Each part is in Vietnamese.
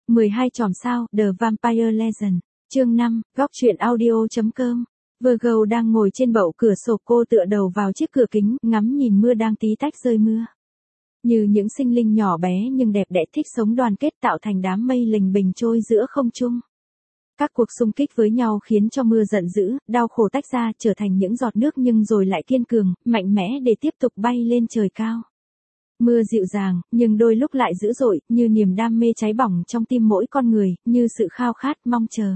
12 chòm sao, The Vampire Legend. Chương 5, góc truyện audio.com. Virgo đang ngồi trên bậu cửa sổ, cô tựa đầu vào chiếc cửa kính, ngắm nhìn mưa đang tí tách rơi mưa. Như những sinh linh nhỏ bé nhưng đẹp đẽ thích sống đoàn kết tạo thành đám mây lình bình trôi giữa không trung. Các cuộc xung kích với nhau khiến cho mưa giận dữ, đau khổ tách ra trở thành những giọt nước nhưng rồi lại kiên cường, mạnh mẽ để tiếp tục bay lên trời cao. Mưa dịu dàng, nhưng đôi lúc lại dữ dội, như niềm đam mê cháy bỏng trong tim mỗi con người, như sự khao khát mong chờ.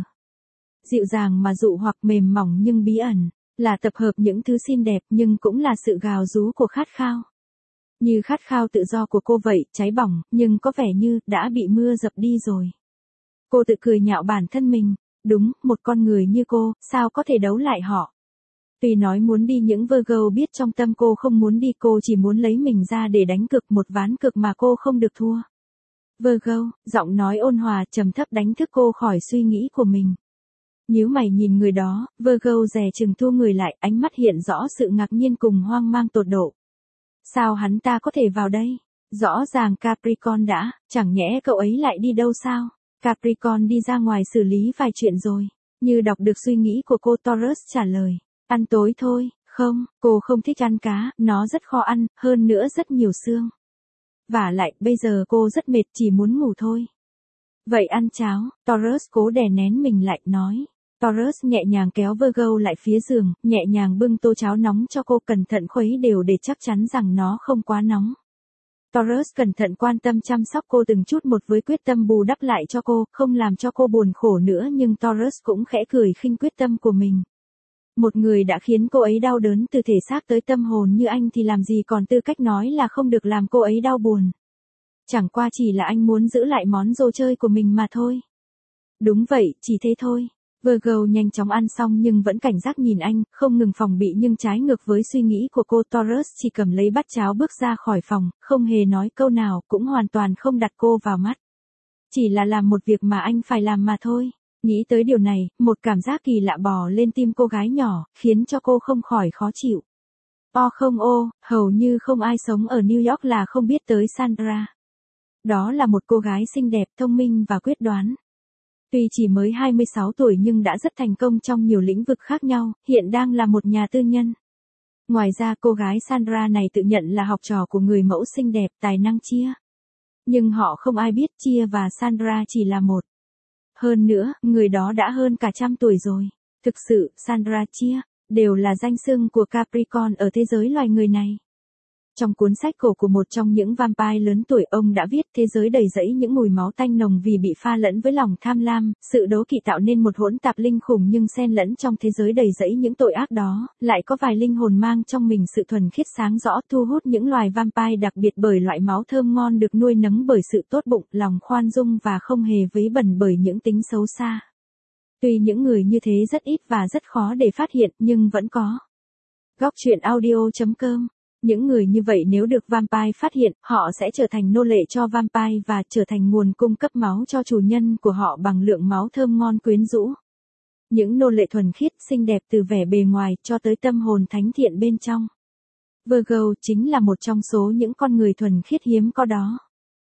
Dịu dàng mà dụ hoặc mềm mỏng nhưng bí ẩn, là tập hợp những thứ xinh đẹp nhưng cũng là sự gào rú của khát khao. Như khát khao tự do của cô vậy, cháy bỏng, nhưng có vẻ như đã bị mưa dập đi rồi. Cô tự cười nhạo bản thân mình, đúng, một con người như cô, sao có thể đấu lại họ. Tuy nói muốn đi những Virgo biết trong tâm cô không muốn đi, cô chỉ muốn lấy mình ra để đánh cược một ván cược mà cô không được thua. Virgo, giọng nói ôn hòa trầm thấp đánh thức cô khỏi suy nghĩ của mình. Nhíu mày nhìn người đó, Virgo dè chừng thu người lại, ánh mắt hiện rõ sự ngạc nhiên cùng hoang mang tột độ. Sao hắn ta có thể vào đây? Rõ ràng Capricorn đã, chẳng nhẽ cậu ấy lại đi đâu sao? Capricorn đi ra ngoài xử lý vài chuyện rồi. Như đọc được suy nghĩ của cô, Taurus trả lời. Ăn tối thôi, không, cô không thích ăn cá, nó rất khó ăn, hơn nữa rất nhiều xương. Vả lại, bây giờ cô rất mệt, chỉ muốn ngủ thôi. Vậy ăn cháo, Taurus cố đè nén mình lại, nói. Taurus nhẹ nhàng kéo Virgo lại phía giường, nhẹ nhàng bưng tô cháo nóng cho cô, cẩn thận khuấy đều để chắc chắn rằng nó không quá nóng. Taurus cẩn thận quan tâm chăm sóc cô từng chút một với quyết tâm bù đắp lại cho cô, không làm cho cô buồn khổ nữa, nhưng Taurus cũng khẽ cười khinh quyết tâm của mình. Một người đã khiến cô ấy đau đớn từ thể xác tới tâm hồn như anh thì làm gì còn tư cách nói là không được làm cô ấy đau buồn. Chẳng qua chỉ là anh muốn giữ lại món đồ chơi của mình mà thôi. Đúng vậy, chỉ thế thôi. Virgo nhanh chóng ăn xong nhưng vẫn cảnh giác nhìn anh, không ngừng phòng bị nhưng trái ngược với suy nghĩ của cô. Taurus chỉ cầm lấy bát cháo bước ra khỏi phòng, không hề nói câu nào, cũng hoàn toàn không đặt cô vào mắt. Chỉ là làm một việc mà anh phải làm mà thôi. Nghĩ tới điều này, một cảm giác kỳ lạ bò lên tim cô gái nhỏ, khiến cho cô không khỏi khó chịu. Hầu như không ai sống ở New York là không biết tới Sandra. Đó là một cô gái xinh đẹp, thông minh và quyết đoán. Tuy chỉ mới 26 tuổi nhưng đã rất thành công trong nhiều lĩnh vực khác nhau, hiện đang là một nhà tư nhân. Ngoài ra cô gái Sandra này tự nhận là học trò của người mẫu xinh đẹp, tài năng Chia. Nhưng họ không ai biết Chia và Sandra chỉ là một. Hơn nữa, người đó đã hơn cả 100 tuổi rồi. Thực sự, Sandra, Chia đều là danh xưng của Capricorn ở thế giới loài người này. Trong cuốn sách cổ của một trong những vampire lớn tuổi, ông đã viết thế giới đầy rẫy những mùi máu tanh nồng vì bị pha lẫn với lòng tham lam, sự đố kỵ tạo nên một hỗn tạp linh khủng, nhưng xen lẫn trong thế giới đầy rẫy những tội ác đó, lại có vài linh hồn mang trong mình sự thuần khiết sáng rõ, thu hút những loài vampire đặc biệt bởi loại máu thơm ngon được nuôi nấng bởi sự tốt bụng, lòng khoan dung và không hề vấy bẩn bởi những tính xấu xa. Tuy những người như thế rất ít và rất khó để phát hiện, nhưng vẫn có. Góc truyện audio.com. Những người như vậy nếu được vampire phát hiện, họ sẽ trở thành nô lệ cho vampire và trở thành nguồn cung cấp máu cho chủ nhân của họ bằng lượng máu thơm ngon quyến rũ. Những nô lệ thuần khiết, xinh đẹp từ vẻ bề ngoài cho tới tâm hồn thánh thiện bên trong. Virgo chính là một trong số những con người thuần khiết hiếm có đó.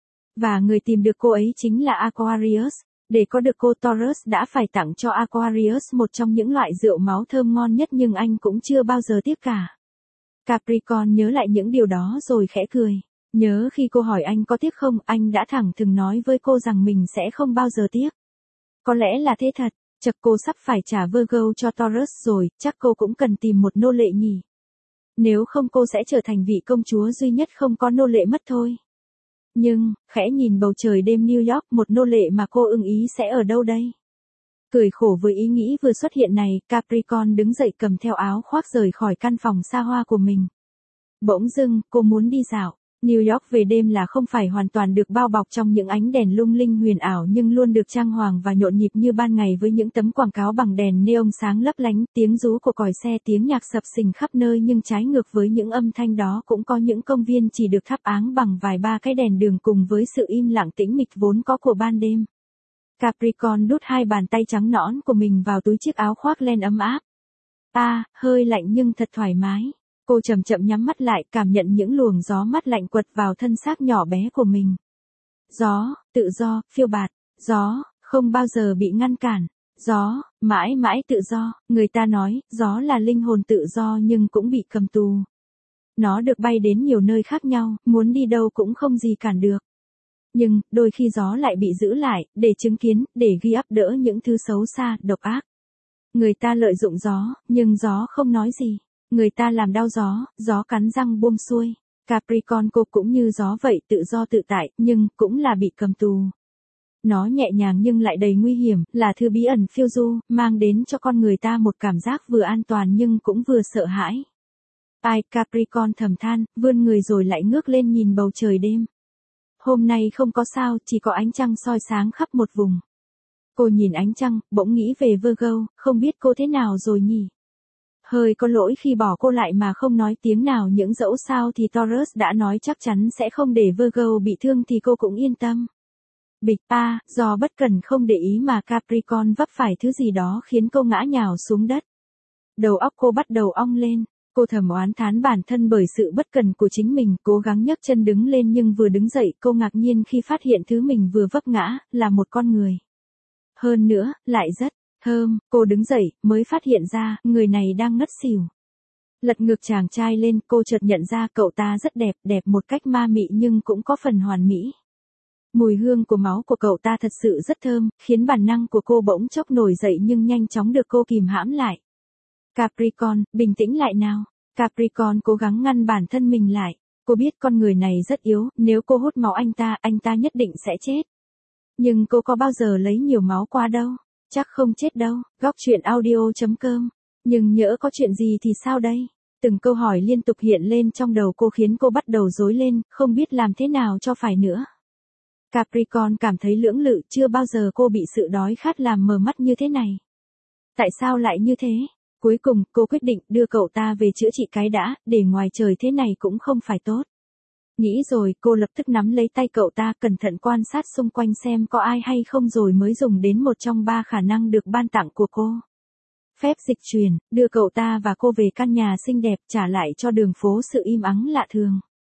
Và người tìm được cô ấy chính là Aquarius. Để có được cô, Taurus đã phải tặng cho Aquarius một trong những loại rượu máu thơm ngon nhất, nhưng anh cũng chưa bao giờ tiếc cả. Capricorn nhớ lại những điều đó rồi khẽ cười. Nhớ khi cô hỏi anh có tiếc không, anh đã thẳng thừng nói với cô rằng mình sẽ không bao giờ tiếc. Có lẽ là thế thật, chật cô sắp phải trả Virgo cho Taurus rồi, chắc cô cũng cần tìm một nô lệ nhỉ. Nếu không cô sẽ trở thành vị công chúa duy nhất không có nô lệ mất thôi. Nhưng, khẽ nhìn bầu trời đêm New York, một nô lệ mà cô ưng ý sẽ ở đâu đây? Cười khổ với ý nghĩ vừa xuất hiện này, Capricorn đứng dậy cầm theo áo khoác rời khỏi căn phòng xa hoa của mình. Bỗng dưng, cô muốn đi dạo. New York về đêm là không phải hoàn toàn được bao bọc trong những ánh đèn lung linh huyền ảo, nhưng luôn được trang hoàng và nhộn nhịp như ban ngày với những tấm quảng cáo bằng đèn neon sáng lấp lánh, tiếng rú của còi xe, tiếng nhạc sập sình khắp nơi. Nhưng trái ngược với những âm thanh đó cũng có những công viên chỉ được thắp áng bằng vài ba cái đèn đường cùng với sự im lặng tĩnh mịch vốn có của ban đêm. Capricorn đút hai bàn tay trắng nõn của mình vào túi chiếc áo khoác len ấm áp. Hơi lạnh nhưng thật thoải mái. Cô chậm chậm nhắm mắt lại, cảm nhận những luồng gió mát lạnh quật vào thân xác nhỏ bé của mình. Gió, tự do, phiêu bạt, Gió, không bao giờ bị ngăn cản. Gió, mãi mãi tự do, người ta nói, gió là linh hồn tự do nhưng cũng bị cầm tù. Nó được bay đến nhiều nơi khác nhau, muốn đi đâu cũng không gì cản được. Nhưng, đôi khi gió lại bị giữ lại, để chứng kiến, để ghi áp đỡ những thứ xấu xa, độc ác. Người ta lợi dụng gió, nhưng gió không nói gì. Người ta làm đau gió, gió cắn răng buông xuôi. Capricorn cô cũng như gió vậy, tự do tự tại, nhưng cũng là bị cầm tù. Nó nhẹ nhàng nhưng lại đầy nguy hiểm, là thứ bí ẩn phiêu du, mang đến cho con người ta một cảm giác vừa an toàn nhưng cũng vừa sợ hãi. Ai, Capricorn thầm than, vươn người rồi lại ngước lên nhìn bầu trời đêm. Hôm nay không có sao, chỉ có ánh trăng soi sáng khắp một vùng. Cô nhìn ánh trăng, bỗng nghĩ về Virgo, không biết cô thế nào rồi nhỉ? Hơi có lỗi khi bỏ cô lại mà không nói tiếng nào, những dẫu sao thì Taurus đã nói chắc chắn sẽ không để Virgo bị thương thì cô cũng yên tâm. Bịch do bất cẩn không để ý mà Capricorn vấp phải thứ gì đó khiến cô ngã nhào xuống đất. Đầu óc cô bắt đầu ong lên. Cô thầm oán thán bản thân bởi sự bất cẩn của chính mình, cố gắng nhấc chân đứng lên nhưng vừa đứng dậy cô ngạc nhiên khi phát hiện thứ mình vừa vấp ngã, là một con người. Hơn nữa, lại rất thơm, cô đứng dậy, mới phát hiện ra, người này đang ngất xỉu. Lật ngược chàng trai lên, cô chợt nhận ra cậu ta rất đẹp, đẹp một cách ma mị nhưng cũng có phần hoàn mỹ. Mùi hương của máu của cậu ta thật sự rất thơm, khiến bản năng của cô bỗng chốc nổi dậy nhưng nhanh chóng được cô kìm hãm lại. Capricorn, bình tĩnh lại nào. Capricorn cố gắng ngăn bản thân mình lại. Cô biết con người này rất yếu, nếu cô hút máu anh ta nhất định sẽ chết. Nhưng cô có bao giờ lấy nhiều máu qua đâu? Chắc không chết đâu. Góc truyện audio.com. Nhưng nhỡ có chuyện gì thì sao đây? Từng câu hỏi liên tục hiện lên trong đầu cô khiến cô bắt đầu rối lên, không biết làm thế nào cho phải nữa. Capricorn cảm thấy lưỡng lự, chưa bao giờ cô bị sự đói khát làm mờ mắt như thế này. Tại sao lại như thế? Cuối cùng, cô quyết định đưa cậu ta về chữa trị cái đã, để ngoài trời thế này cũng không phải tốt. Nghĩ rồi, cô lập tức nắm lấy tay cậu ta, cẩn thận quan sát xung quanh xem có ai hay không rồi mới dùng đến một trong 3 khả năng được ban tặng của cô. Phép dịch chuyển, đưa cậu ta và cô về căn nhà xinh đẹp, trả lại cho đường phố sự im ắng lạ thường.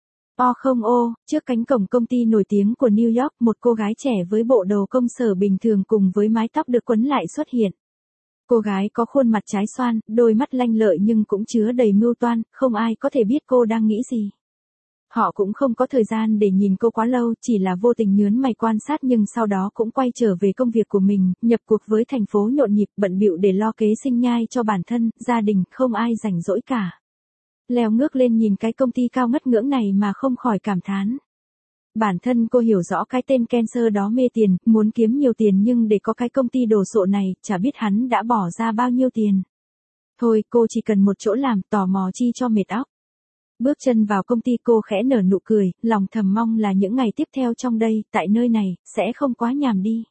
Trước cánh cổng công ty nổi tiếng của New York, một cô gái trẻ với bộ đồ công sở bình thường cùng với mái tóc được quấn lại xuất hiện. Cô gái có khuôn mặt trái xoan, đôi mắt lanh lợi nhưng cũng chứa đầy mưu toan, không ai có thể biết cô đang nghĩ gì. Họ cũng không có thời gian để nhìn cô quá lâu, chỉ là vô tình nhớn mày quan sát nhưng sau đó cũng quay trở về công việc của mình, nhập cuộc với thành phố nhộn nhịp, bận bịu để lo kế sinh nhai cho bản thân, gia đình, không ai rảnh rỗi cả. Leo ngước lên nhìn cái công ty cao ngất ngưỡng này mà không khỏi cảm thán. Bản thân cô hiểu rõ cái tên Cancer đó mê tiền, muốn kiếm nhiều tiền nhưng để có cái công ty đồ sộ này, chả biết hắn đã bỏ ra bao nhiêu tiền. Thôi, cô chỉ cần một chỗ làm, tò mò chi cho mệt óc. Bước chân vào công ty cô khẽ nở nụ cười, lòng thầm mong là những ngày tiếp theo trong đây, tại nơi này, sẽ không quá nhàm đi.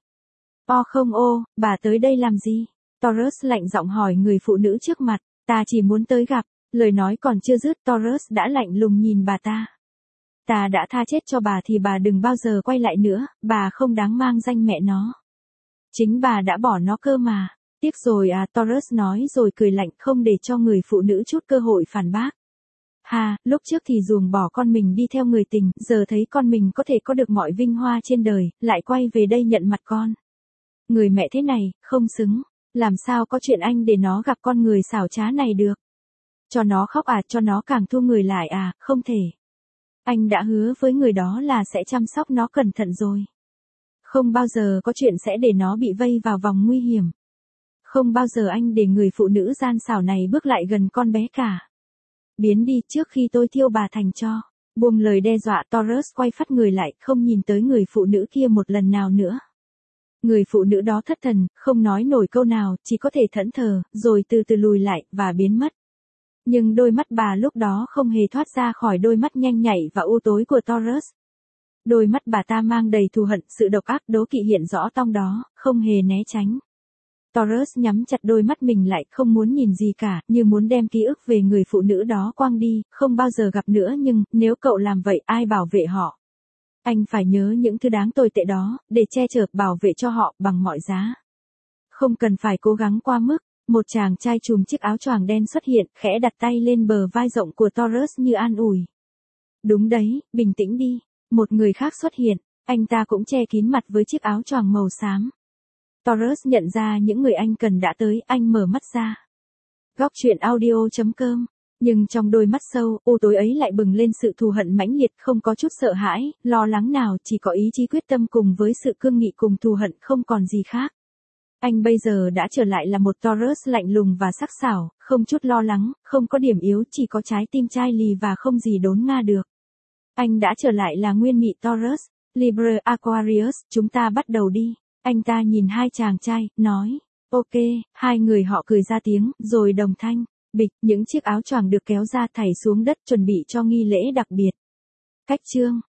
Bà tới đây làm gì? Taurus lạnh giọng hỏi người phụ nữ trước mặt, ta chỉ muốn tới gặp. Lời nói còn chưa dứt, Taurus đã lạnh lùng nhìn bà ta. Ta đã tha chết cho bà thì bà đừng bao giờ quay lại nữa, bà không đáng mang danh mẹ nó. Chính bà đã bỏ nó cơ mà. Tiếc rồi à, Taurus nói rồi cười lạnh không để cho người phụ nữ chút cơ hội phản bác. Lúc trước thì ruồng bỏ con mình đi theo người tình, giờ thấy con mình có thể có được mọi vinh hoa trên đời, lại quay về đây nhận mặt con. Người mẹ thế này, không xứng, làm sao có chuyện anh để nó gặp con người xảo trá này được. Cho nó khóc à, cho nó càng thua người lại à, không thể. Anh đã hứa với người đó là sẽ chăm sóc nó cẩn thận rồi. Không bao giờ có chuyện sẽ để nó bị vây vào vòng nguy hiểm. Không bao giờ anh để người phụ nữ gian xảo này bước lại gần con bé cả. Biến đi trước khi tôi thiêu bà thành tro. Buông lời đe dọa, Taurus quay phắt người lại, không nhìn tới người phụ nữ kia một lần nào nữa. Người phụ nữ đó thất thần, không nói nổi câu nào, chỉ có thể thẫn thờ, rồi từ từ lùi lại, và biến mất. Nhưng đôi mắt bà lúc đó không hề thoát ra khỏi đôi mắt nhanh nhạy và u tối của Taurus. Đôi mắt bà ta mang đầy thù hận, sự độc ác đố kỵ hiện rõ trong đó, không hề né tránh. Taurus nhắm chặt đôi mắt mình lại, không muốn nhìn gì cả, như muốn đem ký ức về người phụ nữ đó quăng đi, không bao giờ gặp nữa nhưng, nếu cậu làm vậy ai bảo vệ họ? Anh phải nhớ những thứ đáng tồi tệ đó, để che chở, bảo vệ cho họ, bằng mọi giá. Không cần phải cố gắng qua mức. Một chàng trai trùm chiếc áo choàng đen xuất hiện, khẽ đặt tay lên bờ vai rộng của Taurus như an ủi. Đúng đấy, bình tĩnh đi. Một người khác xuất hiện. Anh ta cũng che kín mặt với chiếc áo choàng màu xám. Taurus nhận ra những người anh cần đã tới, anh mở mắt ra. Góc truyện audio.com. Nhưng trong đôi mắt sâu, u tối ấy lại bừng lên sự thù hận mãnh liệt, không có chút sợ hãi, lo lắng nào, chỉ có ý chí quyết tâm cùng với sự cương nghị cùng thù hận, không còn gì khác. Anh bây giờ đã trở lại là một Taurus lạnh lùng và sắc sảo, không chút lo lắng, không có điểm yếu, chỉ có trái tim chai lì và không gì đốn ngã được. Anh đã trở lại là nguyên mị Taurus. Libra Aquarius, chúng ta bắt đầu đi. Anh ta nhìn hai chàng trai, nói, ok, hai người họ cười ra tiếng, rồi đồng thanh, bịch, những chiếc áo choàng được kéo ra thảy xuống đất chuẩn bị cho nghi lễ đặc biệt. Cách chương